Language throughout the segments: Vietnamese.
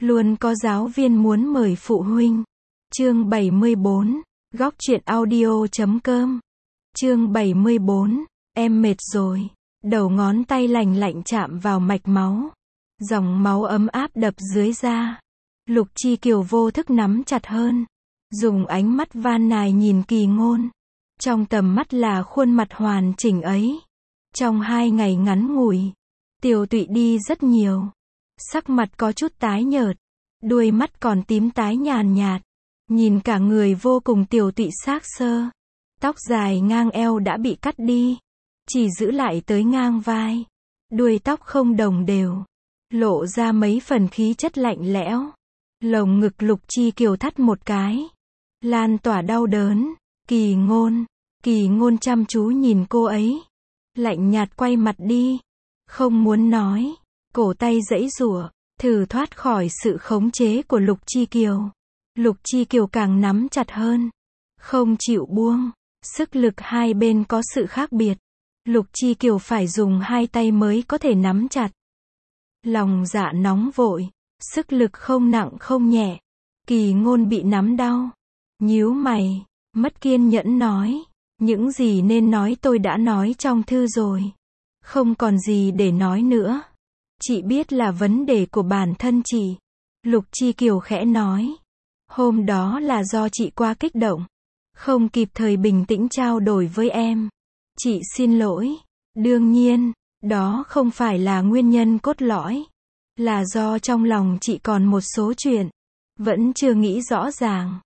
Luôn có giáo viên muốn mời phụ huynh. Chương 74, góc truyện audio.com. Chương 74, em mệt rồi. Đầu ngón tay lành lạnh chạm vào mạch máu. Dòng máu ấm áp đập dưới da. Lục Chi Kiều vô thức nắm chặt hơn. Dùng ánh mắt van nài nhìn Kỳ Ngôn. Trong tầm mắt là khuôn mặt hoàn chỉnh ấy. Trong 2 ngày ngắn ngủi, Tiểu Tụy đi rất nhiều. Sắc mặt có chút tái nhợt. Đuôi mắt còn tím tái nhàn nhạt. Nhìn cả người vô cùng tiểu tụy xác xơ. Tóc dài ngang eo đã bị cắt đi. Chỉ giữ lại tới ngang vai. Đuôi tóc không đồng đều. Lộ ra mấy phần khí chất lạnh lẽo. Lồng ngực Lục Chi Kiều thắt một cái. Lan tỏa đau đớn. Kỳ Ngôn chăm chú nhìn cô ấy. Lạnh nhạt quay mặt đi. Không muốn nói. Cổ tay giãy giụa, thử thoát khỏi sự khống chế của Lục Chi Kiều. Lục Chi Kiều càng nắm chặt hơn. Không chịu buông. Sức lực hai bên có sự khác biệt. Lục Chi Kiều phải dùng 2 tay mới có thể nắm chặt. Lòng dạ nóng vội. Sức lực không nặng không nhẹ. Kỳ Ngôn bị nắm đau. Nhíu mày. Mất kiên nhẫn nói. Những gì nên nói tôi đã nói trong thư rồi. Không còn gì để nói nữa. Chị biết là vấn đề của bản thân chị. Lục Chi Kiều khẽ nói. Hôm đó là do chị quá kích động. Không kịp thời bình tĩnh trao đổi với em. Chị xin lỗi. Đương nhiên, đó không phải là nguyên nhân cốt lõi. Là do trong lòng chị còn một số chuyện. Vẫn chưa nghĩ rõ ràng.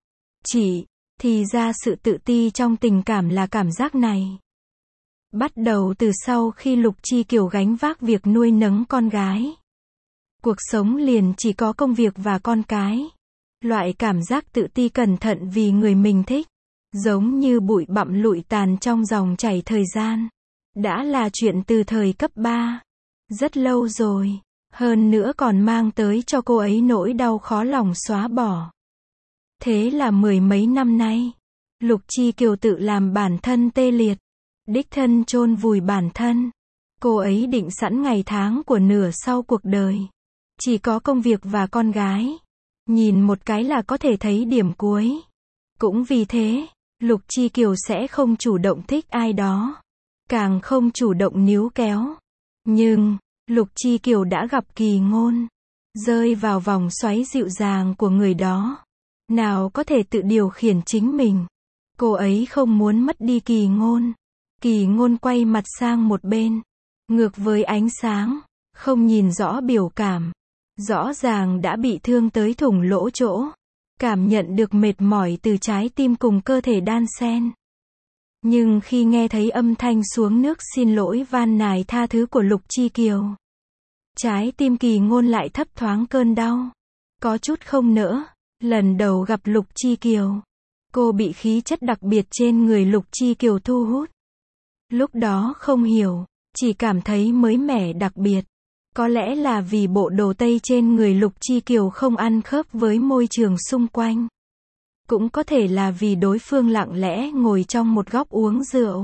Thì ra sự tự ti trong tình cảm là cảm giác này. Bắt đầu từ sau khi Lục Chi Kiều gánh vác việc nuôi nấng con gái. Cuộc sống liền chỉ có công việc và con cái. Loại cảm giác tự ti cẩn thận vì người mình thích. Giống như bụi bặm lụi tàn trong dòng chảy thời gian. Đã là chuyện từ thời cấp 3. Rất lâu rồi. Hơn nữa còn mang tới cho cô ấy nỗi đau khó lòng xóa bỏ. Thế là 10 mấy năm nay, Lục Chi Kiều tự làm bản thân tê liệt. Đích thân chôn vùi bản thân. Cô ấy định sẵn ngày tháng của nửa sau cuộc đời. Chỉ có công việc và con gái. Nhìn một cái là có thể thấy điểm cuối. Cũng vì thế, Lục Chi Kiều sẽ không chủ động thích ai đó. Càng không chủ động níu kéo. Nhưng, Lục Chi Kiều đã gặp Kỳ Ngôn. Rơi vào vòng xoáy dịu dàng của người đó. Nào có thể tự điều khiển chính mình. Cô ấy không muốn mất đi Kỳ Ngôn. Kỳ Ngôn quay mặt sang một bên. Ngược với ánh sáng. Không nhìn rõ biểu cảm. Rõ ràng đã bị thương tới thủng lỗ chỗ. Cảm nhận được mệt mỏi từ trái tim cùng cơ thể đan xen. Nhưng khi nghe thấy âm thanh xuống nước xin lỗi van nài tha thứ của Lục Chi Kiều. Trái tim Kỳ Ngôn lại thấp thoáng cơn đau. Có chút không nỡ. Lần đầu gặp Lục Chi Kiều. Cô bị khí chất đặc biệt trên người Lục Chi Kiều thu hút. Lúc đó không hiểu. Chỉ cảm thấy mới mẻ đặc biệt. Có lẽ là vì bộ đồ tây trên người Lục Chi Kiều không ăn khớp với môi trường xung quanh. Cũng có thể là vì đối phương lặng lẽ ngồi trong một góc uống rượu.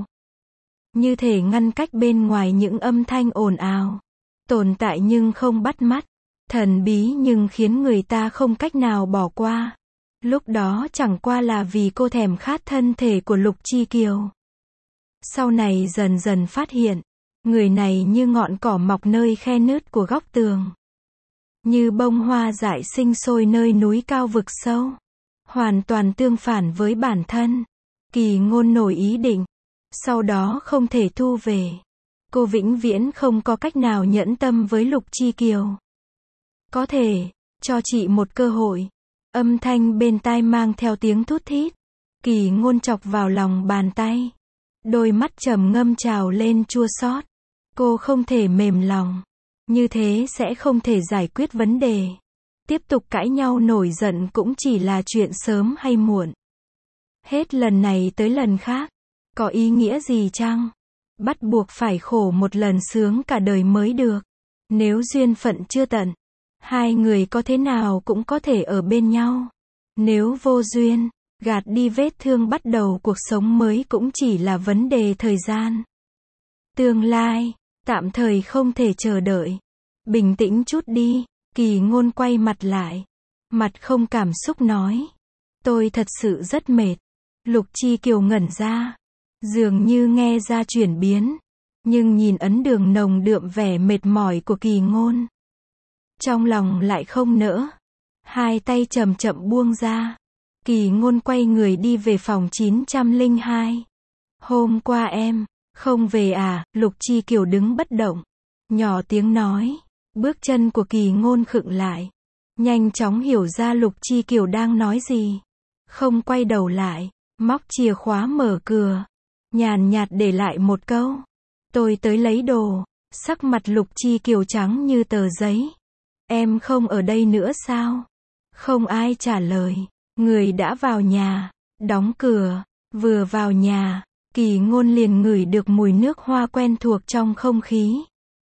Như thể ngăn cách bên ngoài những âm thanh ồn ào. Tồn tại nhưng không bắt mắt. Thần bí nhưng khiến người ta không cách nào bỏ qua. Lúc đó chẳng qua là vì cô thèm khát thân thể của Lục Chi Kiều. Sau này dần dần phát hiện. Người này như ngọn cỏ mọc nơi khe nứt của góc tường. Như bông hoa dại sinh sôi nơi núi cao vực sâu. Hoàn toàn tương phản với bản thân. Kỳ Ngôn nổi ý định. Sau đó không thể thu về. Cô vĩnh viễn không có cách nào nhẫn tâm với Lục Chi Kiều. Có thể, cho chị một cơ hội. Âm thanh bên tai mang theo tiếng thút thít. Kỳ Ngôn chọc vào lòng bàn tay. Đôi mắt trầm ngâm trào lên chua xót. Cô không thể mềm lòng. Như thế sẽ không thể giải quyết vấn đề. Tiếp tục cãi nhau nổi giận cũng chỉ là chuyện sớm hay muộn. Hết lần này tới lần khác. Có ý nghĩa gì chăng? Bắt buộc phải khổ một lần sướng cả đời mới được. Nếu duyên phận chưa tận, hai người có thế nào cũng có thể ở bên nhau. Nếu vô duyên, gạt đi vết thương bắt đầu cuộc sống mới cũng chỉ là vấn đề thời gian. Tương lai, tạm thời không thể chờ đợi. Bình tĩnh chút đi. Kỳ Ngôn quay mặt lại. Mặt không cảm xúc nói. Tôi thật sự rất mệt. Lục Chi Kiều ngẩn ra. Dường như nghe ra chuyển biến. Nhưng nhìn ấn đường nồng đượm vẻ mệt mỏi của Kỳ Ngôn. Trong lòng lại không nỡ. Hai tay chậm chậm buông ra. Kỳ Ngôn quay người đi về phòng 902. Hôm qua em, không về à? Lục Chi Kiều đứng bất động. Nhỏ tiếng nói. Bước chân của Kỳ Ngôn khựng lại. Nhanh chóng hiểu ra Lục Chi Kiều đang nói gì. Không quay đầu lại. Móc chìa khóa mở cửa. Nhàn nhạt để lại một câu. Tôi tới lấy đồ. Sắc mặt Lục Chi Kiều trắng như tờ giấy. Em không ở đây nữa sao? Không ai trả lời. Người đã vào nhà. Đóng cửa. Vừa vào nhà, Kỳ Ngôn liền ngửi được mùi nước hoa quen thuộc trong không khí.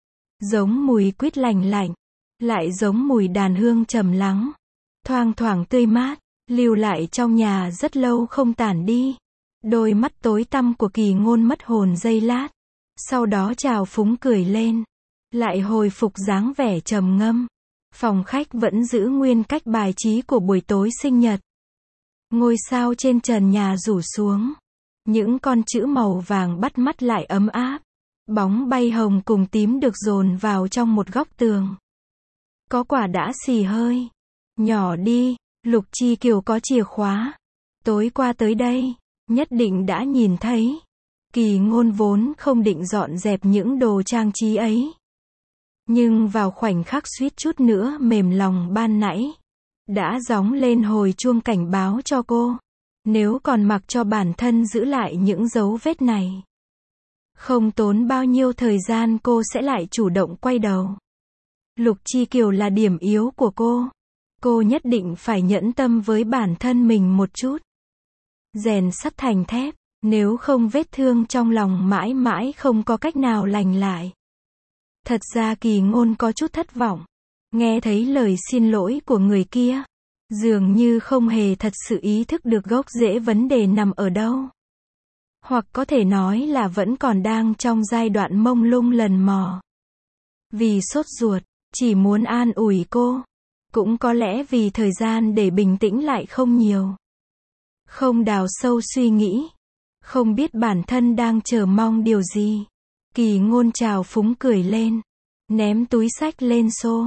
Giống mùi quýt lành lạnh. Lại giống mùi đàn hương trầm lắng. Thoang thoảng tươi mát. Lưu lại trong nhà rất lâu không tản đi. Đôi mắt tối tăm của Kỳ Ngôn mất hồn giây lát. Sau đó trào phúng cười lên. Lại hồi phục dáng vẻ trầm ngâm. Phòng khách vẫn giữ nguyên cách bài trí của buổi tối sinh nhật. Ngôi sao trên trần nhà rủ xuống. Những con chữ màu vàng bắt mắt lại ấm áp. Bóng bay hồng cùng tím được dồn vào trong một góc tường. Có quả đã xì hơi. Nhỏ đi, Lục Chi Kiều có chìa khóa. Tối qua tới đây, nhất định đã nhìn thấy. Kỳ Ngôn vốn không định dọn dẹp những đồ trang trí ấy. Nhưng vào khoảnh khắc suýt chút nữa mềm lòng ban nãy. Đã gióng lên hồi chuông cảnh báo cho cô. Nếu còn mặc cho bản thân giữ lại những dấu vết này. Không tốn bao nhiêu thời gian cô sẽ lại chủ động quay đầu. Lục Chi Kiều là điểm yếu của cô. Cô nhất định phải nhẫn tâm với bản thân mình một chút. Rèn sắt thành thép. Nếu không vết thương trong lòng mãi mãi không có cách nào lành lại. Thật ra Kỳ Ngôn có chút thất vọng. Nghe thấy lời xin lỗi của người kia. Dường như không hề thật sự ý thức được gốc rễ vấn đề nằm ở đâu. Hoặc có thể nói là vẫn còn đang trong giai đoạn mông lung lần mò. Vì sốt ruột, chỉ muốn an ủi cô. Cũng có lẽ vì thời gian để bình tĩnh lại không nhiều. Không đào sâu suy nghĩ. Không biết bản thân đang chờ mong điều gì. Kỳ Ngôn trào phúng cười lên. Ném túi xách lên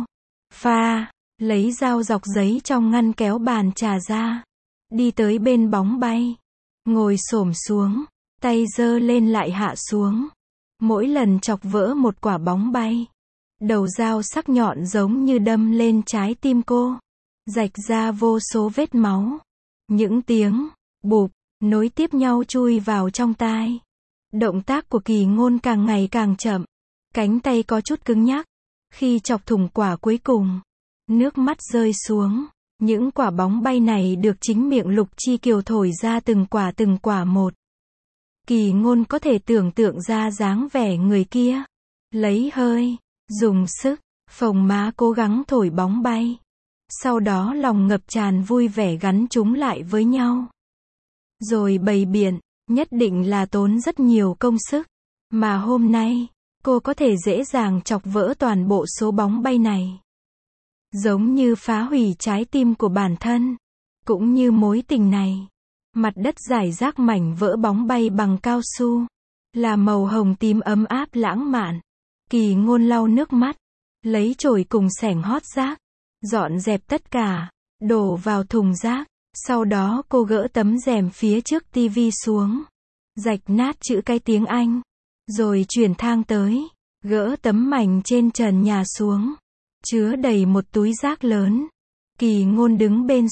sofa. Lấy dao dọc giấy trong ngăn kéo bàn trà ra. Đi tới bên bóng bay. Ngồi xổm xuống. Tay giơ lên lại hạ xuống. Mỗi lần chọc vỡ một quả bóng bay. Đầu dao sắc nhọn giống như đâm lên trái tim cô. Rạch ra vô số vết máu. Những tiếng bụp nối tiếp nhau chui vào trong tai. Động tác của Kỳ Ngôn càng ngày càng chậm. Cánh tay có chút cứng nhắc. Khi chọc thủng quả cuối cùng. Nước mắt rơi xuống. Những quả bóng bay này được chính miệng Lục Chi Kiều thổi ra từng quả một. Kỳ Ngôn có thể tưởng tượng ra dáng vẻ người kia. Lấy hơi. Dùng sức. Phồng má cố gắng thổi bóng bay. Sau đó lòng ngập tràn vui vẻ gắn chúng lại với nhau. Rồi bày biện. Nhất định là tốn rất nhiều công sức. Mà hôm nay, cô có thể dễ dàng chọc vỡ toàn bộ số bóng bay này. Giống như phá hủy trái tim của bản thân. Cũng như mối tình này. Mặt đất rải rác mảnh vỡ bóng bay bằng cao su. Là màu hồng tím ấm áp lãng mạn. Kỳ Ngôn lau nước mắt. Lấy chổi cùng xẻng hót rác. Dọn dẹp tất cả. Đổ vào thùng rác. Sau đó cô gỡ tấm rèm phía trước tivi xuống. Rạch nát chữ cái tiếng Anh. Rồi chuyển thang tới. Gỡ tấm mảnh trên trần nhà xuống. Chứa đầy một túi rác lớn. Kỳ Ngôn đứng bên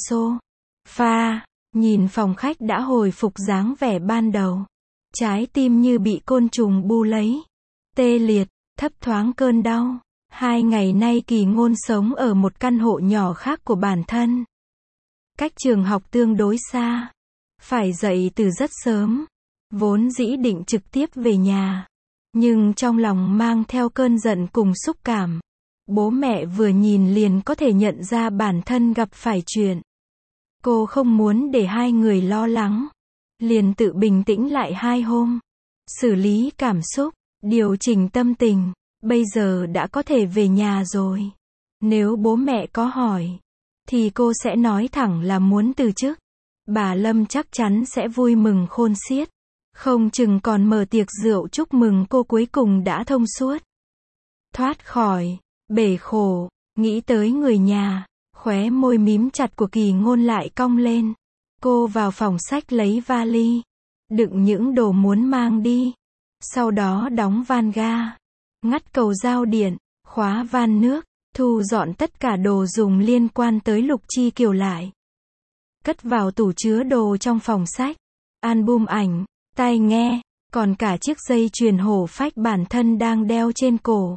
sofa. Nhìn phòng khách đã hồi phục dáng vẻ ban đầu. Trái tim như bị côn trùng bu lấy. Tê liệt, thấp thoáng cơn đau. 2 ngày nay Kỳ Ngôn sống ở một căn hộ nhỏ khác của bản thân. Cách trường học tương đối xa. Phải dậy từ rất sớm. Vốn dĩ định trực tiếp về nhà. Nhưng trong lòng mang theo cơn giận cùng xúc cảm. Bố mẹ vừa nhìn liền có thể nhận ra bản thân gặp phải chuyện. Cô không muốn để hai người lo lắng. Liền tự bình tĩnh lại 2 hôm. Xử lý cảm xúc. Điều chỉnh tâm tình. Bây giờ đã có thể về nhà rồi. Nếu bố mẹ có hỏi, thì cô sẽ nói thẳng là muốn từ chức. Bà Lâm chắc chắn sẽ vui mừng khôn xiết. Không chừng còn mở tiệc rượu chúc mừng cô cuối cùng đã thông suốt. Thoát khỏi bể khổ, nghĩ tới người nhà, khóe môi mím chặt của Kỳ Ngôn lại cong lên. Cô vào phòng xách lấy vali, đựng những đồ muốn mang đi. Sau đó đóng van ga, ngắt cầu giao điện, khóa van nước, thu dọn tất cả đồ dùng liên quan tới Lục Chi Kiều lại. Cất vào tủ chứa đồ trong phòng sách, album ảnh, tai nghe, còn cả chiếc dây chuyền hổ phách bản thân đang đeo trên cổ.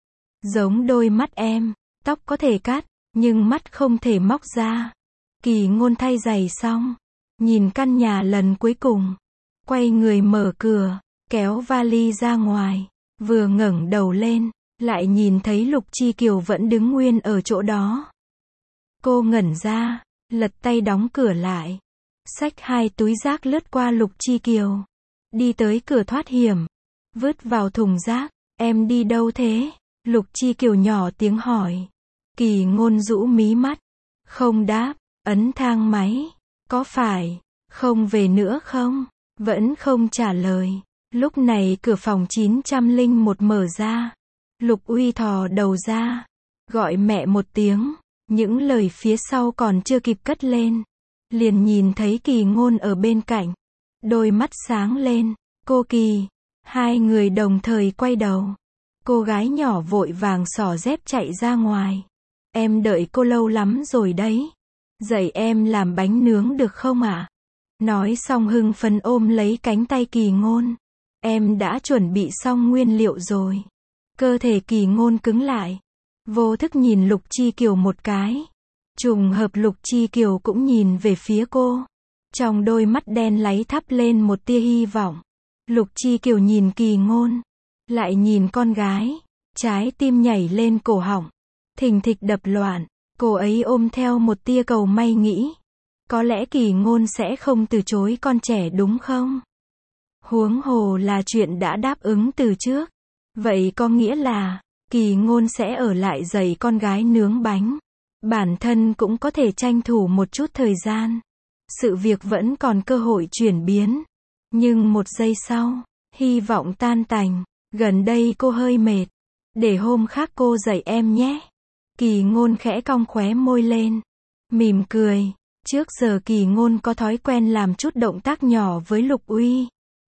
Giống đôi mắt em, tóc có thể cắt, nhưng mắt không thể móc ra. Kỳ Ngôn thay giày xong, nhìn căn nhà lần cuối cùng, quay người mở cửa, kéo vali ra ngoài, vừa ngẩng đầu lên, lại nhìn thấy Lục Chi Kiều vẫn đứng nguyên ở chỗ đó. Cô ngẩn ra, lật tay đóng cửa lại, xách 2 túi rác lướt qua Lục Chi Kiều, đi tới cửa thoát hiểm, vứt vào thùng rác. Em đi đâu thế? Lục Chi Kiều nhỏ tiếng hỏi. Kỳ Ngôn rũ mí mắt, không đáp, ấn thang máy. Có phải không về nữa không? Vẫn không trả lời. Lúc này cửa phòng 901 mở ra. Lục Uy thò đầu ra, gọi mẹ một tiếng. Những lời phía sau còn chưa kịp cất lên, liền nhìn thấy Kỳ Ngôn ở bên cạnh. Đôi mắt sáng lên. Cô Kỳ. Hai người đồng thời quay đầu. Cô gái nhỏ vội vàng xỏ dép chạy ra ngoài. Em đợi cô lâu lắm rồi đấy. Dạy em làm bánh nướng được không ạ? Nói xong hưng phấn ôm lấy cánh tay Kỳ Ngôn. Em đã chuẩn bị xong nguyên liệu rồi. Cơ thể Kỳ Ngôn cứng lại. Vô thức nhìn Lục Chi Kiều một cái. Trùng hợp Lục Chi Kiều cũng nhìn về phía cô. Trong đôi mắt đen láy thắp lên một tia hy vọng. Lục Chi Kiều nhìn Kỳ Ngôn, lại nhìn con gái, trái tim nhảy lên cổ họng, thình thịch đập loạn. Cô ấy ôm theo một tia cầu may nghĩ, có lẽ Kỳ Ngôn sẽ không từ chối con trẻ đúng không? Huống hồ là chuyện đã đáp ứng từ trước. Vậy có nghĩa là Kỳ Ngôn sẽ ở lại dạy con gái nướng bánh. Bản thân cũng có thể tranh thủ một chút thời gian. Sự việc vẫn còn cơ hội chuyển biến. Nhưng một giây sau, hy vọng tan tành. Gần đây cô hơi mệt. Để hôm khác cô dạy em nhé. Kỳ Ngôn khẽ cong khóe môi lên, mỉm cười. Trước giờ Kỳ Ngôn có thói quen làm chút động tác nhỏ với Lục Uy.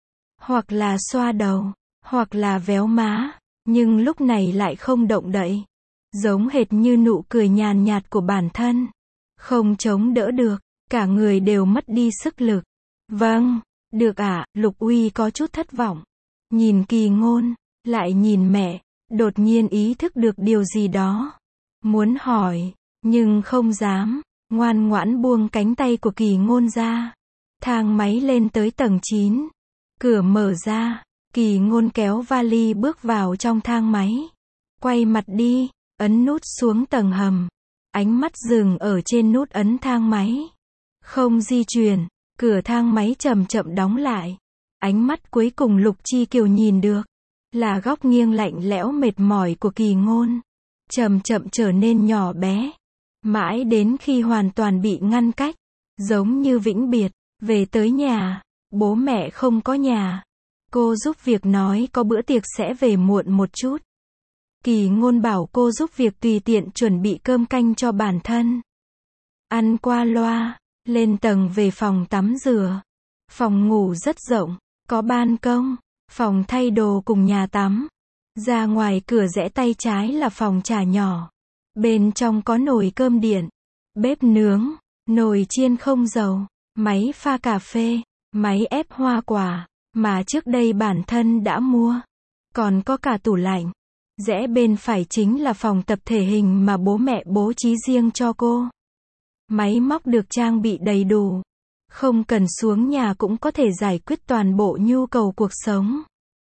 Hoặc là xoa đầu, hoặc là véo má. Nhưng lúc này lại không động đậy. Giống hệt như nụ cười nhàn nhạt của bản thân. Không chống đỡ được, cả người đều mất đi sức lực. Vâng, được ạ. Lục Uy có chút thất vọng. Nhìn Kỳ Ngôn, lại nhìn mẹ, đột nhiên ý thức được điều gì đó. Muốn hỏi, nhưng không dám, ngoan ngoãn buông cánh tay của Kỳ Ngôn ra. Thang máy lên tới tầng 9. Cửa mở ra, Kỳ Ngôn kéo vali bước vào trong thang máy. Quay mặt đi, ấn nút xuống tầng hầm. Ánh mắt dừng ở trên nút ấn thang máy. Không di chuyển, cửa thang máy chậm chậm đóng lại. Ánh mắt cuối cùng Lục Chi Kiều nhìn được, là góc nghiêng lạnh lẽo mệt mỏi của Kỳ Ngôn. Chậm chậm trở nên nhỏ bé. Mãi đến khi hoàn toàn bị ngăn cách. Giống như vĩnh biệt, về tới nhà. Bố mẹ không có nhà. Cô giúp việc nói có bữa tiệc sẽ về muộn một chút. Kỳ Ngôn bảo cô giúp việc tùy tiện chuẩn bị cơm canh cho bản thân. Ăn qua loa, lên tầng về phòng tắm rửa. Phòng ngủ rất rộng, có ban công, phòng thay đồ cùng nhà tắm. Ra ngoài cửa rẽ tay trái là phòng trà nhỏ. Bên trong có nồi cơm điện, bếp nướng, nồi chiên không dầu, máy pha cà phê, máy ép hoa quả, mà trước đây bản thân đã mua. Còn có cả tủ lạnh. Rẽ bên phải chính là phòng tập thể hình mà bố mẹ bố trí riêng cho cô. Máy móc được trang bị đầy đủ. Không cần xuống nhà cũng có thể giải quyết toàn bộ nhu cầu cuộc sống.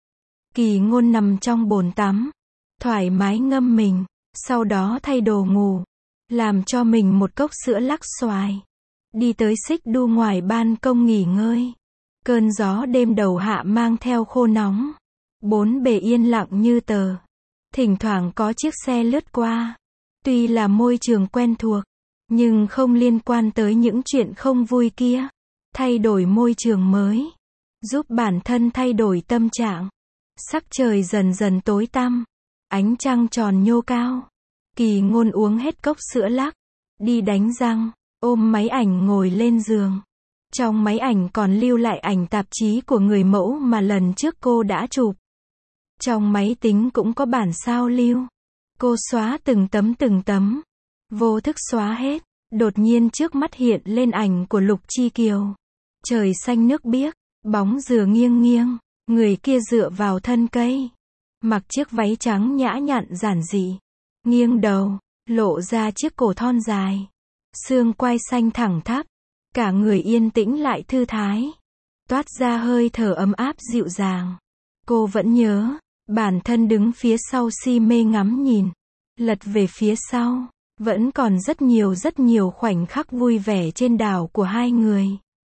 Kỳ Ngôn nằm trong bồn tắm, thoải mái ngâm mình, sau đó thay đồ ngủ, làm cho mình một cốc sữa lắc xoài. Đi tới xích đu ngoài ban công nghỉ ngơi. Cơn gió đêm đầu hạ mang theo khô nóng. Bốn bề yên lặng như tờ. Thỉnh thoảng có chiếc xe lướt qua. Tuy là môi trường quen thuộc, nhưng không liên quan tới những chuyện không vui kia. Thay đổi môi trường mới, giúp bản thân thay đổi tâm trạng. Sắc trời dần dần tối tăm, ánh trăng tròn nhô cao. Kỳ Ngôn uống hết cốc sữa lắc, đi đánh răng, ôm máy ảnh ngồi lên giường. Trong máy ảnh còn lưu lại ảnh tạp chí của người mẫu mà lần trước cô đã chụp. Trong máy tính cũng có bản sao lưu. Cô xóa từng tấm, vô thức xóa hết. Đột nhiên trước mắt hiện lên ảnh của Lục Chi Kiều. Trời xanh nước biếc, bóng dừa nghiêng nghiêng, người kia dựa vào thân cây. Mặc chiếc váy trắng nhã nhặn giản dị, nghiêng đầu, lộ ra chiếc cổ thon dài. Xương quai xanh thẳng thắp, cả người yên tĩnh lại thư thái. Toát ra hơi thở ấm áp dịu dàng. Cô vẫn nhớ, bản thân đứng phía sau si mê ngắm nhìn. Lật về phía sau, vẫn còn rất nhiều khoảnh khắc vui vẻ trên đảo của hai người.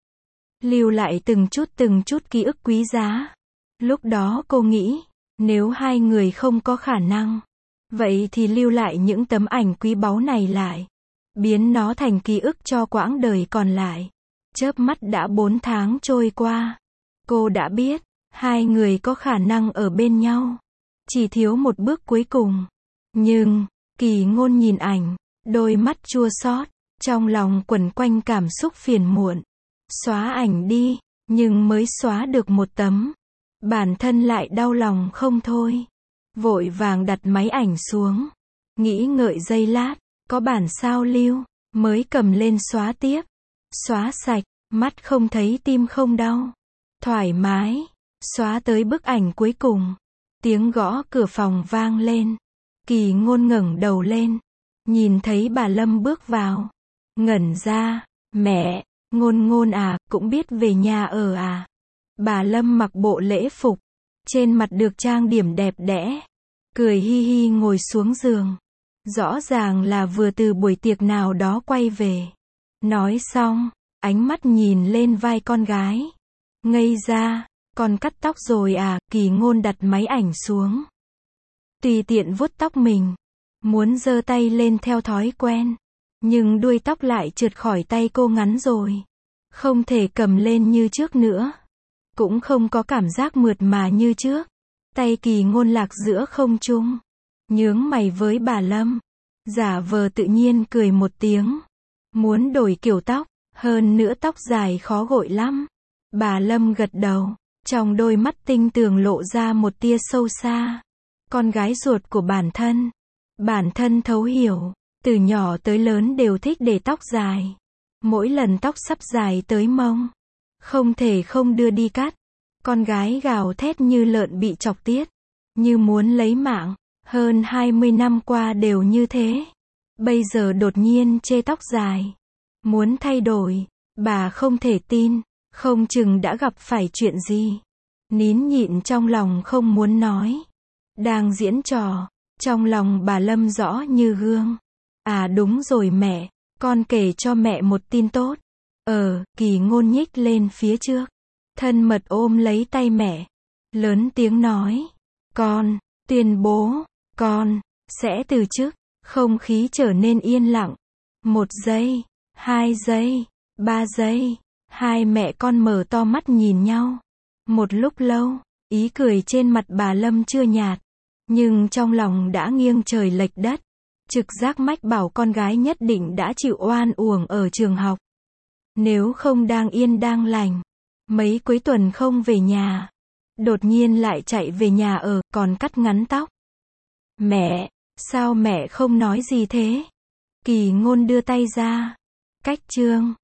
Lưu lại từng chút ký ức quý giá. Lúc đó cô nghĩ, nếu hai người không có khả năng, vậy thì lưu lại những tấm ảnh quý báu này lại. Biến nó thành ký ức cho quãng đời còn lại. Chớp mắt đã 4 tháng trôi qua. Cô đã biết, hai người có khả năng ở bên nhau. Chỉ thiếu một bước cuối cùng. Nhưng, Kỳ Ngôn nhìn ảnh, đôi mắt chua xót, trong lòng quẩn quanh cảm xúc phiền muộn. Xóa ảnh đi, nhưng mới xóa được một tấm. Bản thân lại đau lòng không thôi. Vội vàng đặt máy ảnh xuống. Nghĩ ngợi giây lát, có bản sao lưu, mới cầm lên xóa tiếp. Xóa sạch, mắt không thấy tim không đau. Thoải mái, xóa tới bức ảnh cuối cùng. Tiếng gõ cửa phòng vang lên. Kỳ Ngôn ngẩng đầu lên, nhìn thấy bà Lâm bước vào. Ngẩn ra, mẹ, Ngôn à, cũng biết về nhà ở à. Bà Lâm mặc bộ lễ phục, trên mặt được trang điểm đẹp đẽ, cười hi hi ngồi xuống giường. Rõ ràng là vừa từ buổi tiệc nào đó quay về. Nói xong, ánh mắt nhìn lên vai con gái. Ngây ra, con cắt tóc rồi à. Kỳ Ngôn đặt máy ảnh xuống, tùy tiện vuốt tóc mình, muốn giơ tay lên theo thói quen, nhưng đuôi tóc lại trượt khỏi tay cô ngắn rồi, không thể cầm lên như trước nữa, cũng không có cảm giác mượt mà như trước. Tay Kỳ Ngôn lạc giữa không trung, nhướng mày với bà Lâm, giả vờ tự nhiên cười một tiếng, muốn đổi kiểu tóc, hơn nữa tóc dài khó gội lắm. Bà Lâm gật đầu, trong đôi mắt tinh tường lộ ra một tia sâu xa. Con gái ruột của bản thân thấu hiểu, từ nhỏ tới lớn đều thích để tóc dài. Mỗi lần tóc sắp dài tới mông, không thể không đưa đi cắt. Con gái gào thét như lợn bị chọc tiết, như muốn lấy mạng. Hơn 20 năm qua đều như thế. Bây giờ đột nhiên chê tóc dài, muốn thay đổi. Bà không thể tin, không chừng đã gặp phải chuyện gì. Nín nhịn trong lòng không muốn nói. Đang diễn trò, trong lòng bà Lâm rõ như gương. À đúng rồi mẹ, con kể cho mẹ một tin tốt. Kỳ Ngôn nhích lên phía trước, thân mật ôm lấy tay mẹ, lớn tiếng nói. Con, tuyên bố, con sẽ từ chức. Không khí trở nên yên lặng. 1 giây, 2 giây, 3 giây, hai mẹ con mở to mắt nhìn nhau. Một lúc lâu, ý cười trên mặt bà Lâm chưa nhạt, nhưng trong lòng đã nghiêng trời lệch đất. Trực giác mách bảo con gái nhất định đã chịu oan uổng ở trường học. Nếu không đang yên đang lành, mấy cuối tuần không về nhà, đột nhiên lại chạy về nhà ở, còn cắt ngắn tóc. Mẹ, sao mẹ không nói gì thế? Kỳ Ngôn đưa tay ra. Cách chương